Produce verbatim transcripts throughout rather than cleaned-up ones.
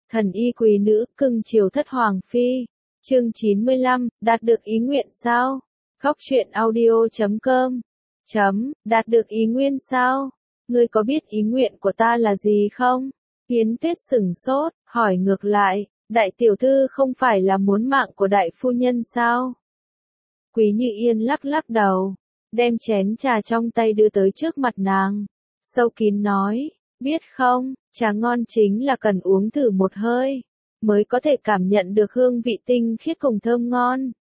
Thần y quý nữ, cưng chiều thất hoàng phi. Chương chín mươi lăm, đạt được ý nguyện sao? Góc truyện audio chấm com. Chấm, đạt được ý nguyện sao? Ngươi có biết ý nguyện của ta là gì không? Yến Tuyết sửng sốt, hỏi ngược lại, đại tiểu thư không phải là muốn mạng của đại phu nhân sao? Quý Như Yên lắc lắc đầu, đem chén trà trong tay đưa tới trước mặt nàng. Sâu kín nói, biết không, trà ngon chính là cần uống thử một hơi, mới có thể cảm nhận được hương vị tinh khiết cùng thơm ngon.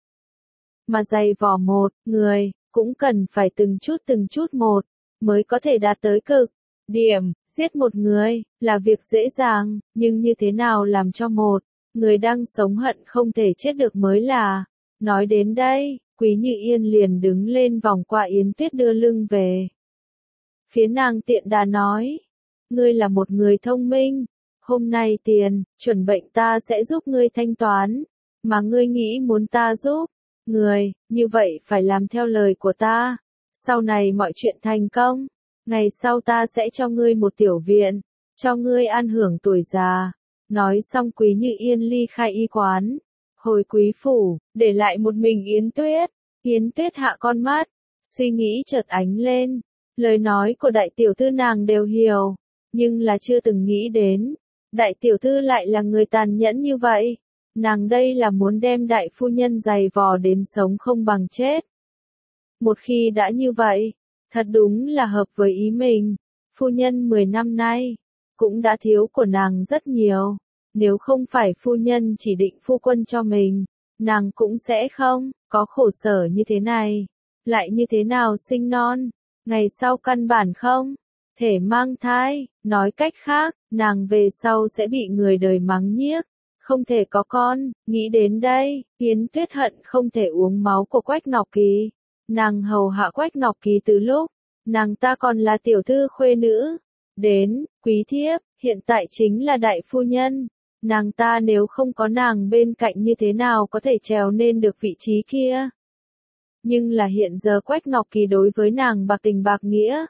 Mà dày vò một người, cũng cần phải từng chút từng chút một, mới có thể đạt tới cực điểm. Giết một người, là việc dễ dàng, nhưng như thế nào làm cho một người đang sống hận không thể chết được mới là. Nói đến đây, Quý Như Yên liền đứng lên vòng qua Yến Tuyết đưa lưng về. Phía nàng tiện đà nói, ngươi là một người thông minh, hôm nay tiền, chuẩn bệnh ta sẽ giúp ngươi thanh toán, mà ngươi nghĩ muốn ta giúp, người, như vậy phải làm theo lời của ta, sau này mọi chuyện thành công, ngày sau ta sẽ cho ngươi một tiểu viện, cho ngươi an hưởng tuổi già. Nói xong Quý Như Yên ly khai y quán, hồi quý phủ, để lại một mình Yến Tuyết. Yến Tuyết hạ con mắt, suy nghĩ chợt ánh lên, lời nói của đại tiểu thư nàng đều hiểu, nhưng là chưa từng nghĩ đến, đại tiểu thư lại là người tàn nhẫn như vậy, nàng đây là muốn đem đại phu nhân giày vò đến sống không bằng chết. Một khi đã như vậy, thật đúng là hợp với ý mình, phu nhân mười năm nay, cũng đã thiếu của nàng rất nhiều, nếu không phải phu nhân chỉ định phu quân cho mình, nàng cũng sẽ không có khổ sở như thế này, lại như thế nào sinh non, ngày sau căn bản không thể mang thai, nói cách khác, nàng về sau sẽ bị người đời mắng nhiếc, không thể có con. Nghĩ đến đây, Yến Tuyết hận không thể uống máu của Quách Ngọc Kỳ. Nàng hầu hạ Quách Ngọc Kỳ từ lúc nàng ta còn là tiểu thư khuê nữ, đến quý thiếp, hiện tại chính là đại phu nhân. Nàng ta nếu không có nàng bên cạnh như thế nào có thể trèo lên được vị trí kia. Nhưng là hiện giờ Quách Ngọc Kỳ đối với nàng bạc tình bạc nghĩa.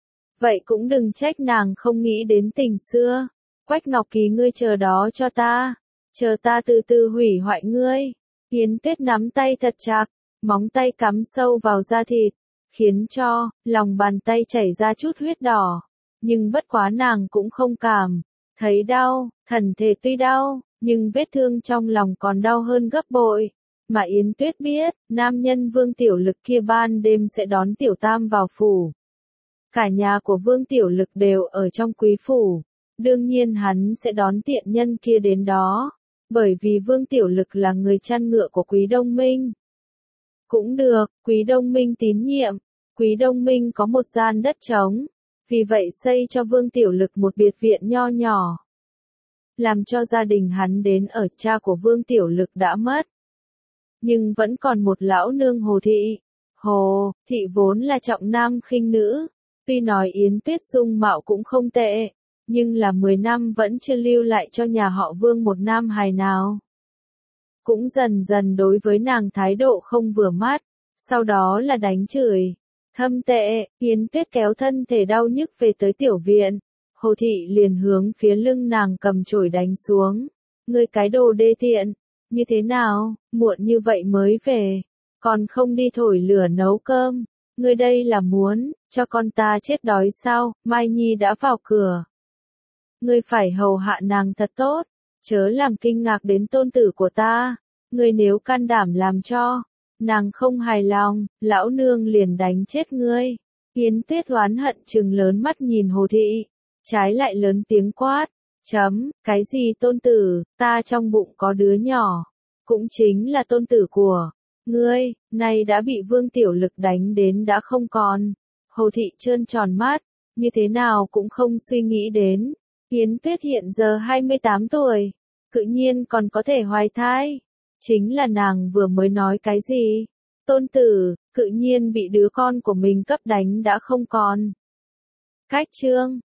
Vậy cũng đừng trách nàng không nghĩ đến tình xưa. Quách Ngọc Kỳ ngươi chờ đó cho ta, chờ ta từ từ hủy hoại ngươi. Yến Tuyết nắm tay thật chặt, móng tay cắm sâu vào da thịt, khiến cho lòng bàn tay chảy ra chút huyết đỏ. Nhưng bất quá nàng cũng không cảm thấy đau, thần thể tuy đau, nhưng vết thương trong lòng còn đau hơn gấp bội. Mà Yến Tuyết biết, nam nhân Vương Tiểu Lực kia ban đêm sẽ đón Tiểu Tam vào phủ. Cả nhà của Vương Tiểu Lực đều ở trong quý phủ, đương nhiên hắn sẽ đón tiện nhân kia đến đó, bởi vì Vương Tiểu Lực là người chăn ngựa của Quý Đông Minh. Cũng được, Quý Đông Minh tín nhiệm, Quý Đông Minh có một gian đất trống, vì vậy xây cho Vương Tiểu Lực một biệt viện nho nhỏ. Làm cho gia đình hắn đến ở. Cha của Vương Tiểu Lực đã mất, nhưng vẫn còn một lão nương Hồ Thị. Hồ Thị vốn là trọng nam khinh nữ, tuy nói Yến Tuyết dung mạo cũng không tệ, nhưng là mười năm vẫn chưa lưu lại cho nhà họ Vương một nam hài nào. Cũng dần dần đối với nàng thái độ không vừa mắt, sau đó là đánh chửi. Thâm tệ, Yến Tuyết kéo thân thể đau nhức về tới tiểu viện, Hồ Thị liền hướng phía lưng nàng cầm chổi đánh xuống. Ngươi cái đồ đê tiện, như thế nào, muộn như vậy mới về, còn không đi thổi lửa nấu cơm, ngươi đây là muốn cho con ta chết đói sao? Mai Nhi đã vào cửa. Ngươi phải hầu hạ nàng thật tốt, chớ làm kinh ngạc đến tôn tử của ta, ngươi nếu can đảm làm cho nàng không hài lòng, lão nương liền đánh chết ngươi. Yến Tuyết oán hận trừng lớn mắt nhìn Hồ Thị, trái lại lớn tiếng quát, chấm, cái gì tôn tử, ta trong bụng có đứa nhỏ, cũng chính là tôn tử của ngươi, nay đã bị Vương Tiểu Lực đánh đến đã không còn. Hồ Thị trơn tròn mắt, như thế nào cũng không suy nghĩ đến, Yến Tuyết hiện giờ hai mươi tám tuổi, tự nhiên còn có thể hoài thai. Chính là nàng vừa mới nói cái gì? Tôn tử, tự nhiên bị đứa con của mình cấp đánh đã không còn. Cách chương